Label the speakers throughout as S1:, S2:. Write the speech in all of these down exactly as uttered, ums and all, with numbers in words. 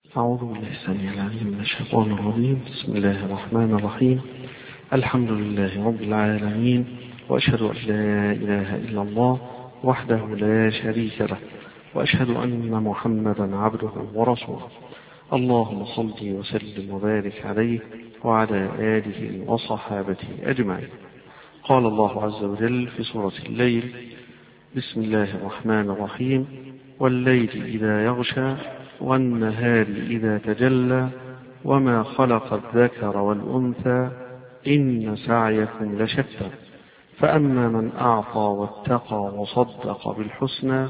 S1: أعوذ بالله السميع العليم من الشيطان الرجيم. بسم الله الرحمن الرحيم. الحمد لله رب العالمين، وأشهد أن لا إله إلا الله وحده لا شريك له، وأشهد أن محمدا عبده ورسوله. اللهم صل وسلم وبارك عليه وعلى آله وصحابته أجمعين. قال الله عز وجل في سورة الليل: بسم الله الرحمن الرحيم: والليل إذا يغشى والنهار إذا تجلى وما خلق الذكر والأنثى إن سعيكم لشتى فأما من أعطى واتقى وصدق بالحسنى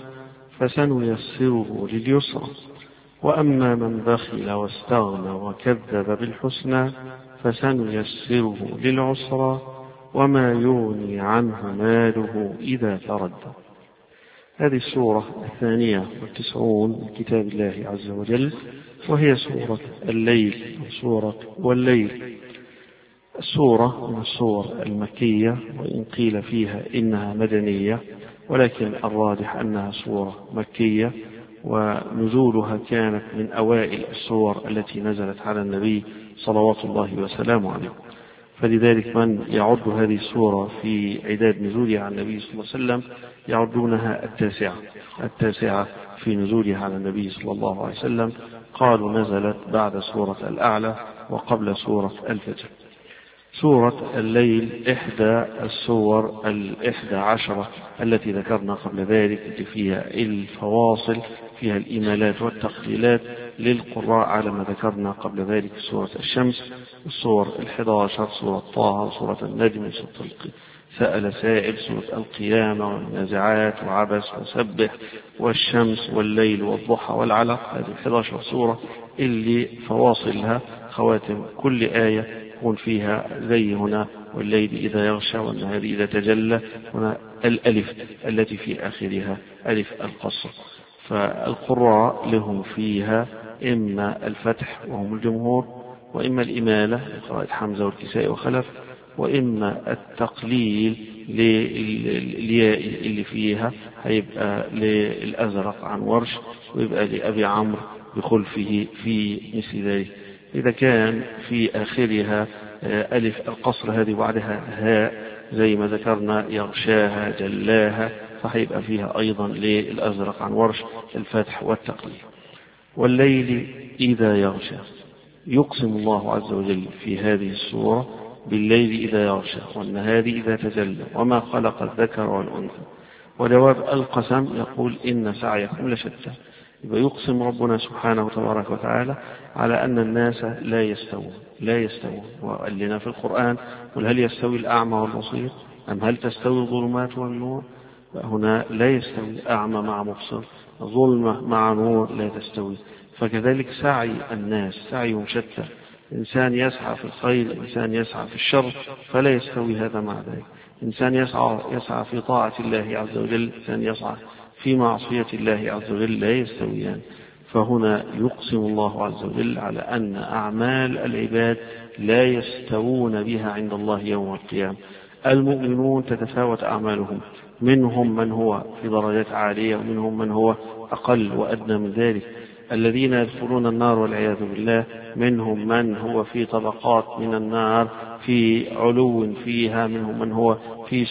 S1: فسنيسره لليسرى وأما من بخل واستغنى وكذب بالحسنى فسنيسره للعسرى وما يغني عنه ماله إذا تردى. هذه السورة الثانية والتسعون من كتاب الله عز وجل، وهي سورة الليل، سورة والليل. السورة من السور المكية، وإن قيل فيها إنها مدنية، ولكن الراجح أنها سورة مكية، ونزولها كانت من أوائل السور التي نزلت على النبي صلوات الله وسلامه عليه. فلذلك من يعد هذه السورة في عداد نزولها على النبي صلى الله عليه وسلم يعدونها التاسعة التاسعة في نزولها على النبي صلى الله عليه وسلم. قالوا نزلت بعد سورة الأعلى وقبل سورة الفجر. سورة الليل إحدى السور الإحدى عشرة التي ذكرنا قبل ذلك، التي فيها الفواصل، فيها الإيمالات والتقليلات للقراء على ما ذكرنا قبل ذلك: سورة الشمس، السور الحادية عشر، سورة طه، سورة النجم، سورة سأل سائل، سورة القيامة والنازعات وعبس وسبح والشمس والليل والضحى والعلق. هذه الحادية عشر سورة اللي فواصلها خواتم كل آية يكون فيها زي هنا: والليل إذا يغشى والنهار إذا تجلى. هنا الألف التي في آخرها ألف القصر. فالقراء لهم فيها إما الفتح وهم الجمهور، وإما الإمالة لقراءة حمزة والكسائي وخلف، وإما التقليل للياء اللي فيها هيبقى للأزرق عن ورش، ويبقى لأبي عمرو بخلفه في مثل ذلك. إذا كان في آخرها ألف القصر هذه وبعدها هاء زي ما ذكرنا: يغشاها جلاها، فهيبقى فيها أيضا للأزرق عن ورش الفتح والتقليل. والليل إذا يغشى، يقسم الله عز وجل في هذه السورة بالليل إذا يغشى والنهار إذا تجلى وما خلق الذكر والأنثى. وجواب القسم يقول: إن سعيكم لشتى. يبقى يقسم ربنا سبحانه تبارك وتعالى على أن الناس لا يستوون لا يستوون وقال لنا في القرآن: قل هل يستوي الأعمى والبصير أم هل تستوي الظلمات والنور. هنا لا يستوي أعمى مع مبصر، ظلمة مع نور لا تستوي. فكذلك سعي الناس سعيهم شتى، إنسان يسعى في الخير، إنسان يسعى في الشر، فلا يستوي هذا مع ذلك. إنسان يسعى يسعى في طاعة الله عز وجل، إنسان يسعى في معصية الله عز وجل، لا يستويان. فهنا يقسم الله عز وجل على أن أعمال العباد لا يستوون بها عند الله يوم القيامة. المؤمنون تتفاوت أعمالهم، منهم من هو في درجات عالية ومنهم من هو أقل وأدنى من ذلك. الذين يدخلون النار والعياذ بالله منهم من هو في طبقات من النار في علو فيها، منهم من هو في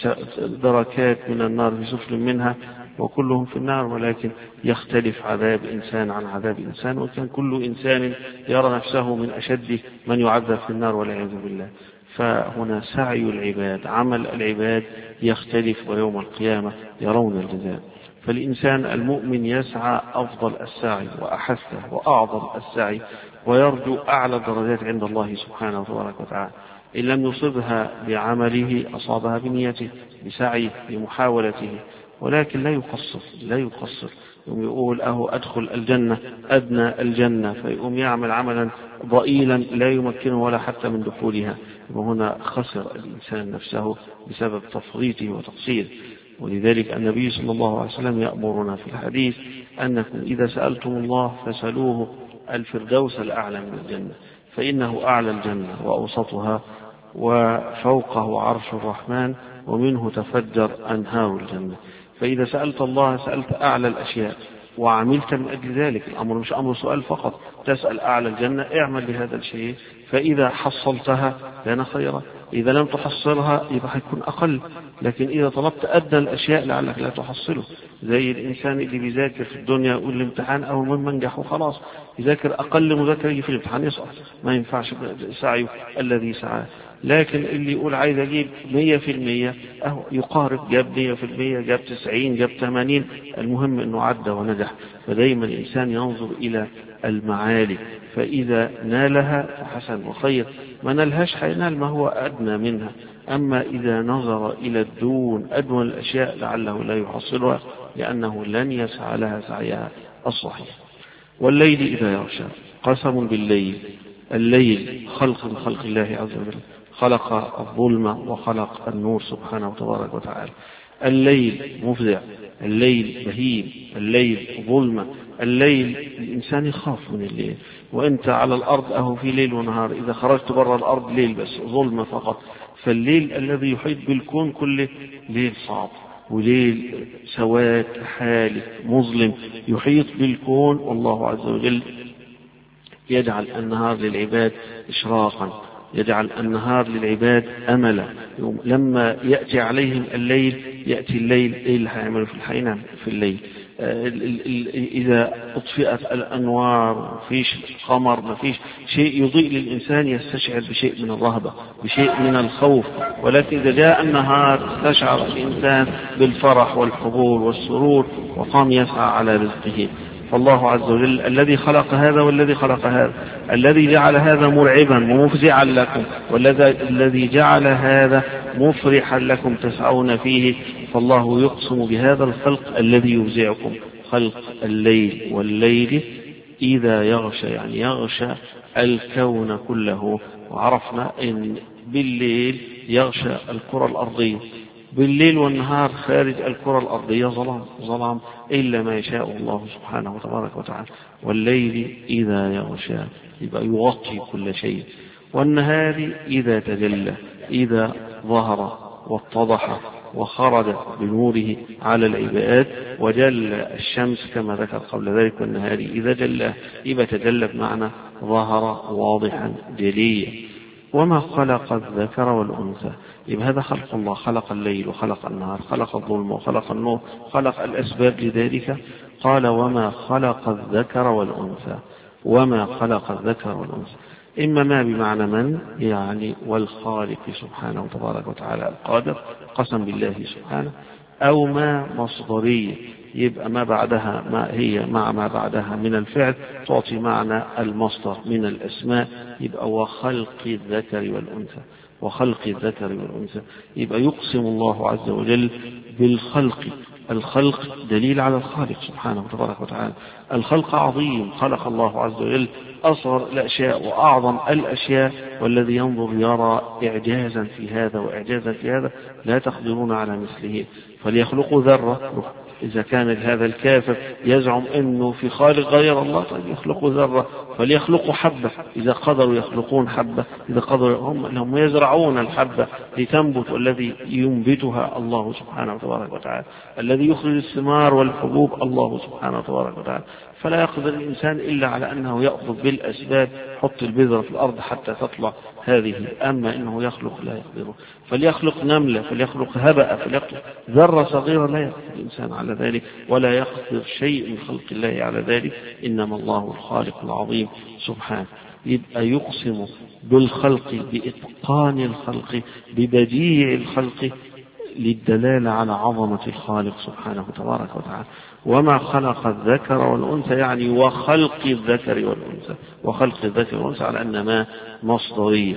S1: دركات من النار في سفل منها، وكلهم في النار، ولكن يختلف عذاب إنسان عن عذاب إنسان، وكان كل إنسان يرى نفسه من أشد من يعذب في النار والعياذ بالله. فهنا سعي العباد، عمل العباد يختلف، ويوم القيامة يرون الجزاء. فالإنسان المؤمن يسعى أفضل السعي وأحسه وأعظم السعي، ويرجو أعلى الدرجات عند الله سبحانه وتبارك وتعالى. إن لم يصبها بعمله أصابها بنيته، بسعيه، بمحاولته، ولكن لا يقصر لا يقصر يقوم يقول: أهو أدخل الجنة أدنى الجنة، فيقوم يعمل عملا ضئيلا لا يمكنه ولا حتى من دخولها. وهنا خسر الإنسان نفسه بسبب تفريطه وتقصيره. ولذلك النبي صلى الله عليه وسلم يأمرنا في الحديث أنكم إذا سألتم الله فسألوه الفردوس الأعلى من الجنة، فإنه أعلى الجنة وأوسطها وفوقه عرش الرحمن ومنه تفجر أنهار الجنة. فإذا سألت الله سألت أعلى الأشياء، وعملت من أجل ذلك. الأمر مش أمر سؤال فقط، تسأل أعلى الجنة اعمل بهذا الشيء، فإذا حصلتها كان خيرا، إذا لم تحصلها يبقى هيكون أقل. لكن إذا طلبت أدنى الأشياء لعلك لا تحصله، زي الإنسان اللي بيذاكر في الدنيا يقول الامتحان أول ما ينجح وخلاص، يذاكر أقل مذاكرة يجي في الامتحان يسقط، ما ينفعش سعيه الذي سعاه. لكن اللي يقول عايز أجيب مية في المية أهو يقارب، جاب مية في المية، جاب تسعين، جاب ثمانين، المهم أنه عدى ونجح. فدايما الإنسان ينظر إلى المعالي، فإذا نالها فحسن وخير، ما نالهاش حينال ما هو أدنى منها. أما إذا نظر إلى الدون أدنى الأشياء لعله لا يحصلها، لأنه لن يسعى لها سعيها الصحيح. والليل إذا يغشى، قسم بالليل، الليل خلق من خلق الله عز وجل، خلق الظلمة وخلق النور سبحانه وتبارك وتعالى. الليل مفزع، الليل بهيم، الليل ظلمة، الليل الإنسان يخاف من الليل، وأنت على الأرض أهو في ليل ونهار، إذا خرجت برا الأرض ليل بس ظلمة فقط. فالليل الذي يحيط بالكون كله ليل صعب، وليل سواد حالك مظلم يحيط بالكون. والله عز وجل يجعل النهار للعباد إشراقا، يجعل النهار للعباد أملا. لما يأتي عليهم الليل يأتي الليل، إيه اللي هيعملوا في الحينام في الليل؟ إذا أطفئت الأنوار، مفيش قمر، مفيش شيء يضيء للإنسان يستشعر بشيء من الرهبة، بشيء من الخوف. ولكن إذا جاء النهار استشعر الإنسان بالفرح والحبور والسرور وقام يسعى على رزقه. فالله عز وجل الذي خلق هذا والذي خلق هذا، الذي جعل هذا مرعبا ومفزعا لكم، والذي جعل هذا مفرحا لكم تسعون فيه. فالله يقسم بهذا الخلق الذي يفزعكم، خلق الليل، والليل إذا يغشى يعني يغشى الكون كله. وعرفنا أن بالليل يغشى الكرة الأرضية، بالليل والنهار خارج الكرة الأرضية ظلام ظلام إلا ما يشاء الله سبحانه وتبارك وتعالى. والليل إذا يغشى يبقى يغطي كل شيء، والنهار إذا تجلى، إذا ظهر واتضح وخرج بنوره على العباد وجل الشمس كما ذكر قبل ذلك. والنهار إذا جلى يبقى تجلى بمعنى ظهر واضحا جليا. وما خلق الذكر والأنثى، يبقى هذا خلق الله، خلق الليل وخلق النهار، خلق الظلم وخلق النور، خلق الأسباب لذلك. قال وما خلق الذكر والأنثى، وما خلق الذكر والأنثى إما ما بمعنى من يعني والخالق سبحانه وتبارك وتعالى القادر، قسم بالله سبحانه، أو ما مصدرية، يبقى ما بعدها ما هي مع ما بعدها من الفعل تعطي معنى المصدر من الأسماء، يبقى وخلق الذكر والأنثى، وخلق الذكر والأنثى. يبقى يقسم الله عز وجل بالخلق. الخلق دليل على الخالق سبحانه وتبارك وتعالى. الخلق عظيم، خلق الله عز وجل أصغر الأشياء وأعظم الأشياء، والذي ينظر يرى إعجازا في هذا وإعجازا في هذا لا تقدرون على مثله. فليخلقوا ذرة، إذا كان هذا الكافر يزعم أنه في خالق غير الله، طيب يخلقوا ذرة. فليخلقوا حبة، إذا قدروا يخلقون حبة، إذا قدروا هم, هم يزرعون الحبة لتنبت، والذي ينبتها الله سبحانه وتبارك وتعالى، الذي يخرج الثمار والحبوب الله سبحانه وتبارك وتعالى. فلا يقدر الإنسان إلا على أنه يأخذ بالأسباب، حط البذرة في الأرض حتى تطلع هذه، أما إنه يخلق لا يقدره. فليخلق نملة، فليخلق هبأ، فليخلق ذرة صغيرة، لا يقدر الإنسان على ذلك، ولا يقدر شيء من خلق الله على ذلك، إنما الله الخالق العظيم سبحانه. يبقى يقسم بالخلق، بإتقان الخلق، ببديع الخلق، للدلالة على عظمة الخالق سبحانه وتبارك وتعالى. وما خلق الذكر والأنثى يعني وخلق الذكر والأنثى، وخلق الذكر والأنثى على أن ما مصدرية،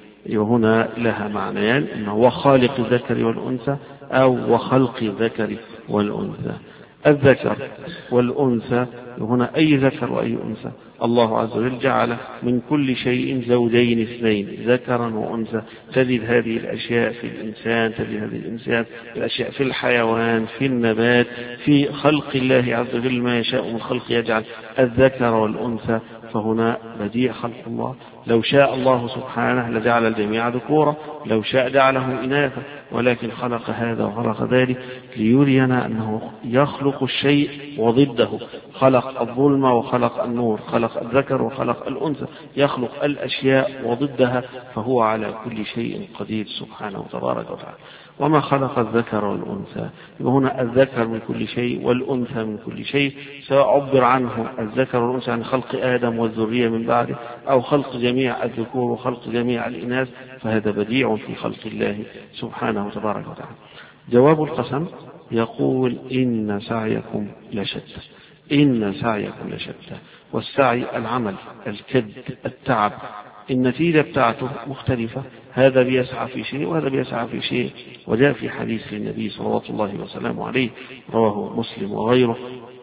S1: وهنا لها معنيان، إنه وخالق الذكر والأنثى أو وخلق الذكر والأنثى. الذكر والأنثى هنا أي ذكر وأي أنثى. الله عز وجل جعل من كل شيء زوجين اثنين، ذكرا وأنثى. تجد هذه الأشياء في الإنسان، تجد هذه الإنسان الأشياء في الحيوان، في النبات، في خلق الله عز وجل ما يشاء من خلق، يجعل الذكر والأنثى فهنا بديع خلق الله. لو شاء الله سبحانه لجعل الجميع ذكورا، لو شاء جعله إناثا، ولكن خلق هذا وخلق ذلك ليرينا أنه يخلق الشيء وضده. خلق الظلم وخلق النور، خلق الذكر وخلق الأنثى، يخلق الأشياء وضدها، فهو على كل شيء قدير سبحانه وتبارك وتعالى. وما خلق الذكر والأنثى، هنا الذكر من كل شيء والأنثى من كل شيء، سواء عبر عنه الذكر والأنثى عن خلق آدم والذرية من بعده، أو خلق جميع الذكور وخلق جميع الإناث، فهذا بديع في خلق الله سبحانه وتبارك وتعالى. جواب القسم يقول إن سعيكم لشتى، إن سعيكم لشتى، والسعي العمل، الكد، التعب، النتيجة بتاعته مختلفة، هذا بيسعى في شيء وهذا بيسعى في شيء. وجاء في حديث النبي صلى الله وسلم عليه رواه مسلم وغيره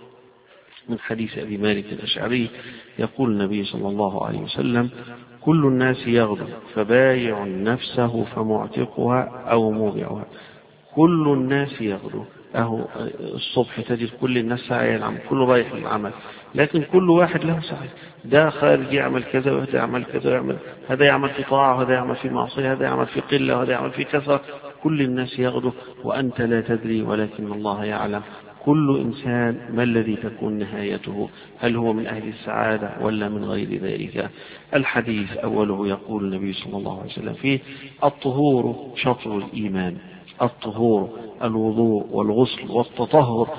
S1: من حديث أبي مالك الأشعري، يقول النبي صلى الله عليه وسلم: كل الناس يغدو فبايع نفسه فمعتقها أو موبعها. كل الناس يغدو، أهو الصبح تجد كل الناس سعي العمل، كله رايح للعمل، لكن كل واحد له سعي، ده خارج يعمل كذا وهذا يعمل كذا ويعمل، هذا يعمل في طاعة وهذا يعمل في معصية، هذا يعمل في قلة وهذا يعمل في كثرة. كل الناس يغدو وأنت لا تدري، ولكن الله يعلم. كل إنسان ما الذي تكون نهايته، هل هو من أهل السعادة ولا من غير ذلك؟ الحديث أوله يقول النبي صلى الله عليه وسلم فيه: الطهور شطر الإيمان. الطهور الوضوء والغسل والتطهر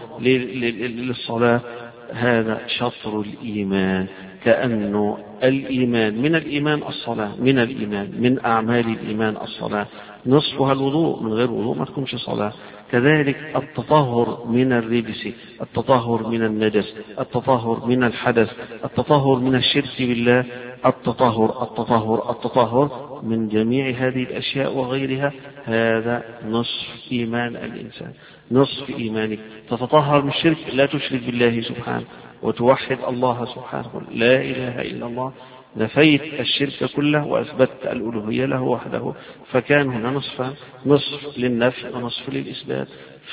S1: للصلاة هذا شطر الإيمان، كأنه الإيمان من الإيمان الصلاة، من الإيمان من أعمال الإيمان الصلاة، نصفها الوضوء، من غير وضوء ما تكونش صلاة. كذلك التطهر من الرجس، التطهر من النجس، التطهر من الحدث، التطهر من الشرك بالله، التطهر التطهر التطهر من جميع هذه الأشياء وغيرها. هذا نصف إيمان الإنسان، نصف إيمانك. تتطهر من الشرك، لا تشرك بالله سبحانه، وتوحد الله سبحانه، لا إله إلا الله، نفيت الشرك كله وأثبت الألوهية له وحده، فكان هنا نصفا، نصف للنفي ونصف للإثبات.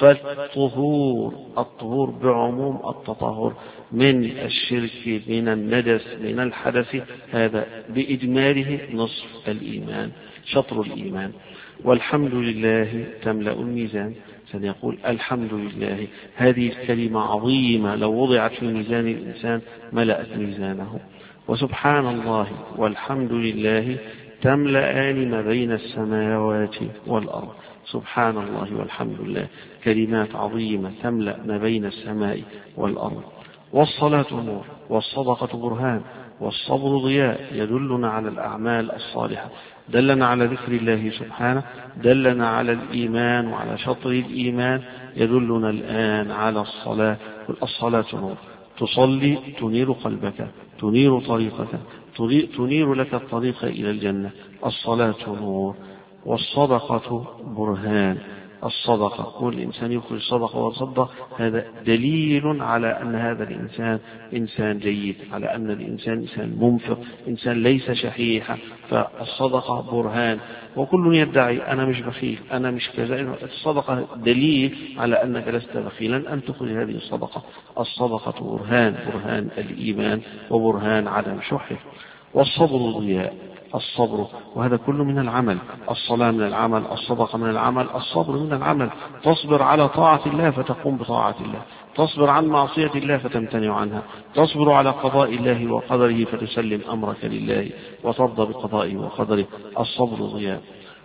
S1: فالطهور، الطهور بعموم التطهر من الشرك، من النجس، من الحدث، هذا بإجماله نصف الإيمان، شطر الإيمان. والحمد لله تملأ الميزان. سنقول الحمد لله، هذه الكلمة عظيمة، لو وضعت في ميزان الإنسان ملأت ميزانه. وسبحان الله والحمد لله تملأان ما بين السماوات والأرض. سبحان الله والحمد لله كلمات عظيمة تملأ ما بين السماء والأرض. والصلاة نور، والصدقة برهان، والصبر ضياء، يدلنا على الأعمال الصالحة، دلنا على ذكر الله سبحانه، دلنا على الإيمان وعلى شطر الإيمان، يدلنا الآن على الصلاة. الصلاة نور، تصلي تنير قلبك، تنير طريقك، تنير لك الطريق إلى الجنة. الصلاة نور. والصدقة برهان، الصدقة، كل إنسان يخرج صدقة وصدق، هذا دليل على أن هذا الإنسان إنسان جيد، على أن الإنسان إنسان منفق، إنسان ليس شحيحا. فالصدقة برهان. وكل يدعي أنا مش بخيل، أنا مش كذا. الصدقة دليل على أنك لست بخيلا أن تخرج هذه الصدقة. الصدقة برهان، برهان الإيمان وبرهان عدم شحه. والصبر ضياء، الصبر، وهذا كله من العمل. الصلاة من العمل، الصدقة من العمل، الصبر من العمل. تصبر على طاعة الله فتقوم بطاعة الله، تصبر عن معصية الله فتمتنع عنها، تصبر على قضاء الله وقدره فتسلم أمرك لله وترضى بقضائه وقدره. الصبر ضياء.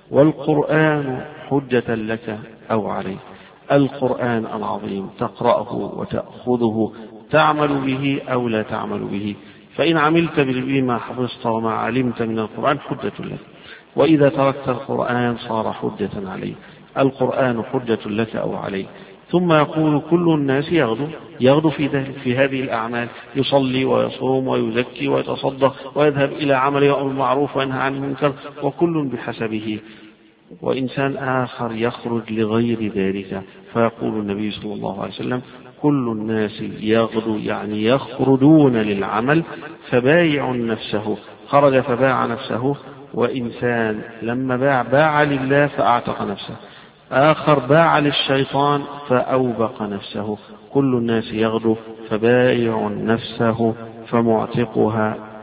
S1: والقرآن حجة لك أو عليك، القرآن العظيم تقرأه وتأخذه، تعمل به أو لا تعمل به. فإن عملت بما حفظت وما علمت من القرآن حجة لك، وإذا تركت القرآن صار حجة عليك. القرآن حجة لك أو عليك. ثم يقول كل الناس يغدو، يغدو في ذلك، في هذه الأعمال، يصلي ويصوم ويزكي ويتصدق ويذهب إلى عمل يأمر بالمعروف وينهى عن المنكر، وكل بحسبه. وإنسان آخر يخرج لغير ذلك، فيقول النبي صلى الله عليه وسلم كل الناس يغدو، يعني يخرجون للعمل، فبايع نفسه، خرج فباع نفسه. وإنسان لما باع باع لله فأعتق نفسه، آخر باع للشيطان فأوبق نفسه. كل الناس يغدو فبايع نفسه فمعتقها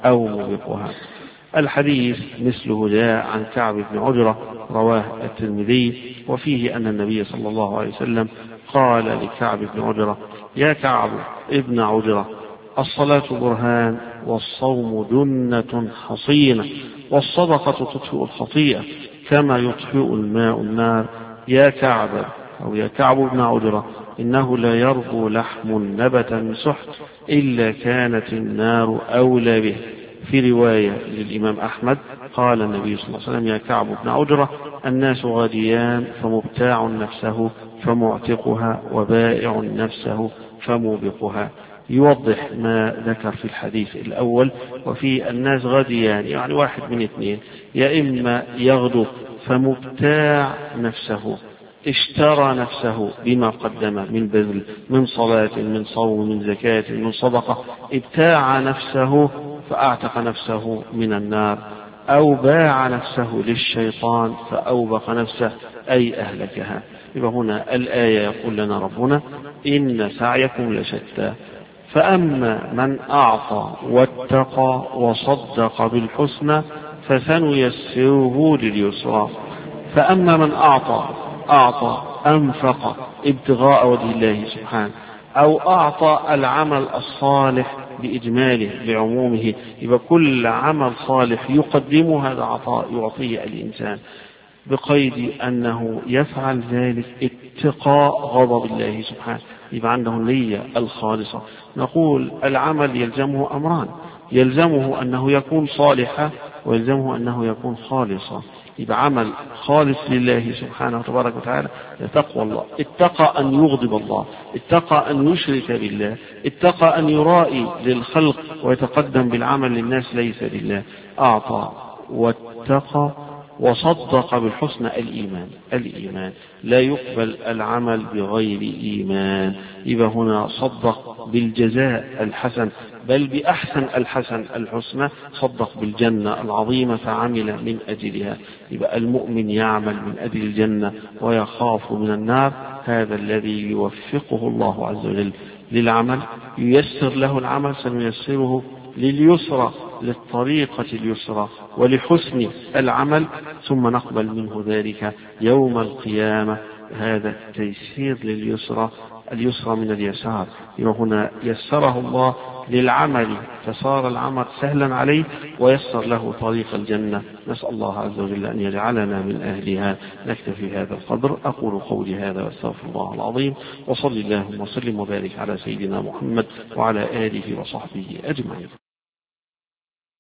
S1: أو موبقها. الحديث مثله جاء عن كعب بن عجرة رواه الترمذي، وفيه أن النبي صلى الله عليه وسلم قال لكعب بن عجرة: يا كعب ابن عجرة، الصلاة برهان، والصوم جنة حصينة، والصدقة تطفئ الخطيئة كما يطفئ الماء النار. يا كعب أو يا كعب بن عجرة، إنه لا يربو لحم نبت من سحت إلا كانت النار أولى به. في رواية للإمام أحمد قال النبي صلى الله عليه وسلم: يا كعب بن عجرة، الناس غاديان، فمبتاع نفسه فمعتقها، وبائع نفسه فموبقها. يوضح ما ذكر في الحديث الأول. وفي الناس غاديان يعني واحد من اثنين، يا إما يغدو فمبتاع نفسه، اشترى نفسه بما قدم من بذل، من صلاة، من صوم، من زكاة، من صدقة، ابتاع نفسه فأعتق نفسه من النار، أو باع نفسه للشيطان فأوبق نفسه أي أهلكها. يبقى هنا الآية يقول لنا ربنا: إن سعيكم لشتى، فأما من أعطى واتقى وصدق بالحسنى فسنيسره لليسرى. فأما من أعطى أعطى أنفق ابتغاء وجه الله سبحانه، أو أعطى العمل الصالح بإجماله بعمومه، يبقى كل عمل صالح يقدمه هذا عطاء يعطيه الإنسان، بقيد أنه يفعل ذلك اتقاء غضب الله سبحانه، يبقى عنده النية الخالصة. نقول العمل يلزمه أمران: يلزمه أنه يكون صالحا، ويلزمه أنه يكون خالصا. يبقى عمل خالص لله سبحانه وتبارك وتعالى يتقوى الله، اتقى أن يغضب الله، اتقى أن يشرك بالله، اتقى أن يرائي للخلق ويتقدم بالعمل للناس ليس لله. أعطى واتقى وصدق بالحسنى الإيمان. الإيمان لا يقبل العمل بغير إيمان. يبقى هنا صدق بالجزاء الحسن، بل بأحسن الحسن الحسنى، صدق بالجنة العظيمة فعمل من أجلها. يبقى المؤمن يعمل من أجل الجنة ويخاف من النار. هذا الذي يوفقه الله عز وجل للعمل، ييسر له العمل، سنيسره لليسرى، للطريقة اليسرى ولحسن العمل، ثم نقبل منه ذلك يوم القيامة. هذا التيسير لليسرى، اليسرى من اليسار. وهنا يسره الله للعمل فصار العمل سهلا عليه، ويسر له طريق الجنة. نسأل الله عز وجل أن يجعلنا من أهلها. نكتفي هذا القدر. أقول قولي هذا واستغفر الله العظيم، وصلي اللهم وسلم وبارك على سيدنا محمد وعلى آله وصحبه أجمعين.